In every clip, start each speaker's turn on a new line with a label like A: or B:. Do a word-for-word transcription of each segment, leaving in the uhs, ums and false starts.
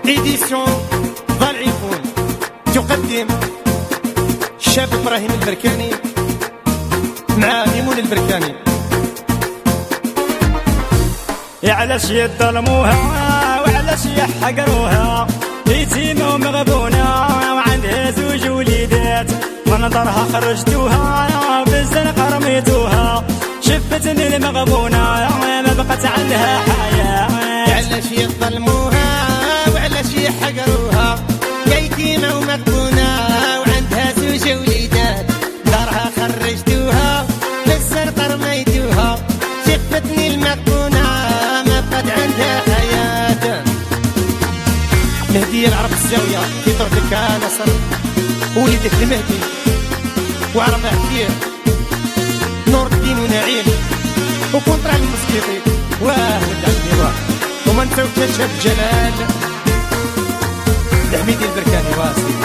A: إيديسيون فالعيفون تقدم الشاب إبراهيم البركاني مع ميمون البركاني.
B: يا علاش يظلموها وعلاش يحقروها، يتيمة ومغبونة وعندها زوج وليدات، منظرها خرجتوها بالزنقة رميتوها، شفتني المغبونة ما بقت عندها حياة.
A: يا علاش يظلموها وعلاش يحقروها، يتيمة ومغبونة وعندها زوج وليدات، دارها خرجتوها بالزنقة رميتوها، شفتني المغبونة ما بقت عندها حياة. مهدي العرب الزاوية في طرفك نصر وليدك المهدي وعرب كثير نور الدين ونعيم وكونترا المسكيطي واهل الدعوة وما نساوش شاب جلال الحميدي البركاني واسي.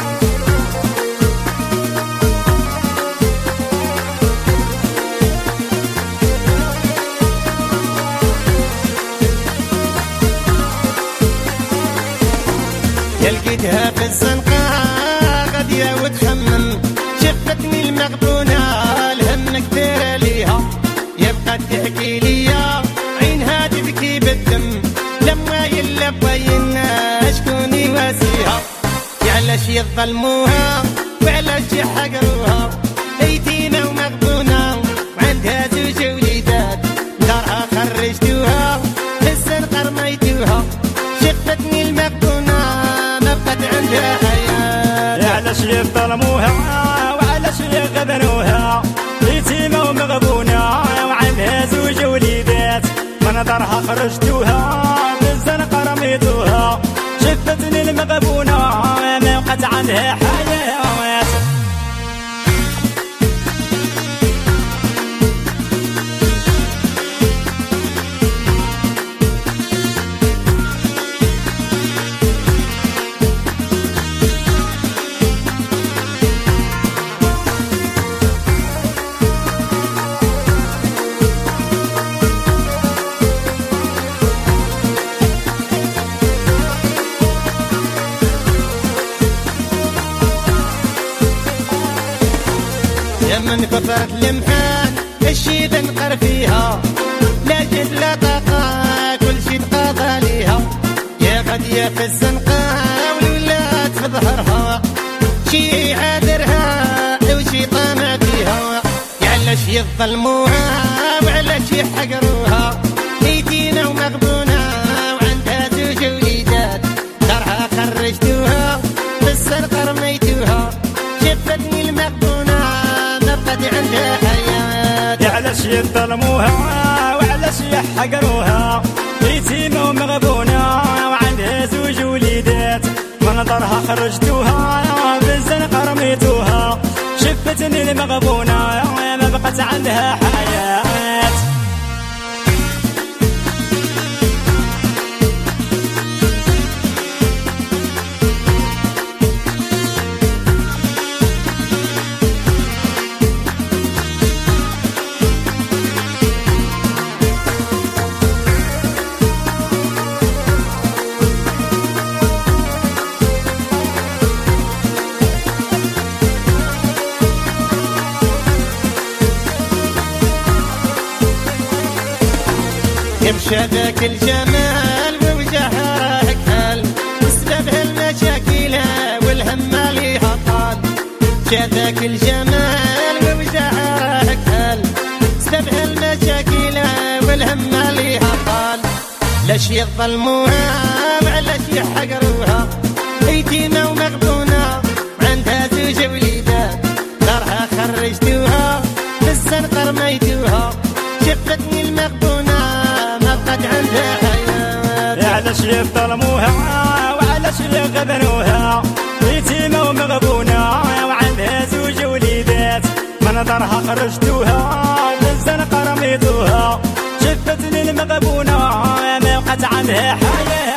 A: لقيتها في الزنقة غادية وتخمم، شفتني المغبونة الهم كبير ليها، يبقى تحكي ليا عينها تبكي بالدم، لما يلا بوينا شكون يواسيها. يا علاش يظلموها وعلاش يحقروها، يتيمة ومغبونة وعندها زوج وليدات، دارها خرجتوها بالزنقة رميتوها، شفتني المغبونة ما بقت عندها حياة.
B: يا علاش يظلموها وعلاش يغبنوها، يتيمة ومغبونة وعندها زوج وليدات، منظرها خرجتوها بالزنقة رميتوها، شفتني المغبونة ما بقت عندها حياة.
A: يا من كثرت المحان الشي تنقر فيها، لا جد لا طاقة كل شي تقاضى ليها، يا غادية في الزنقة والولاد في ظهرها، شي عادرها وشي طامع فيها. يا علاش يظلموها وعلاش يحقروها، يتيمة ومغبونة وعندها زوج وليدات، دارها خرجتوها بالزنقة رميتوها، شفتني المغبونة عندها حياة.
B: يا علاش يظلموها وعلاش يحقروها، يتيمة ومغبونة وعندها زوج وليدات، منظرها خرجتوها بالزنقة رميتوها، شفتني المغبونة ما بقت عندها حياة.
A: يمشى ذاك الجمال ووجهها هكال، بسببها المشاكل والهم عليها طال، شا ذاك الجمال ووجهها هكال، بسببها المشاكل والهم عليها طال. لاش يظلموها وعلاش يحقروها، يتيمة ومغبونة وعندها زوج وليدات، دارها خرجتوها بالزنقة رميتوها، شفتني المغبونة ما بقت عندها حياة.
B: يا علاش يظلموها وعلاش يغبنوها، يتيمة ومغبونة وعندها زوج وليدات، منظرها خرجتوها بالزنقة رميتوها، شفتني المغبونة ما بقت عندها حياة.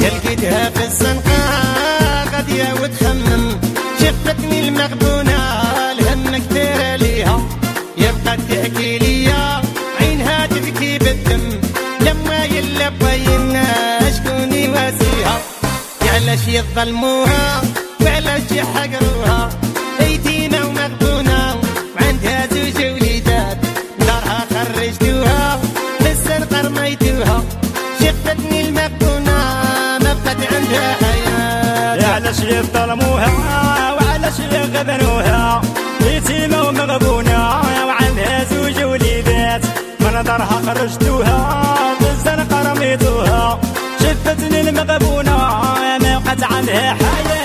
A: لقيتها في الزنقة غادية وتخمم شفتني المغبونة الهم كثير ليها يبقى تحكي ليا عينها تبكي بالدم لما يلا بينا شكون يواسيها علاش يظلموها وعلاش يحقروها يتيمة ومغبونة وعندها زوج وليدات دارها خرجتوها بالزنقة رميتوها شفتني المغبونة ما بقات عندها حياة
B: علاش يظلموها وعلاش يغبنوها يتيمة ومغبونة وعندها زوج وليدات من دارها خرجتوها بالزنقة رميتوها شفتني المغبونة ما بقات عندها حياة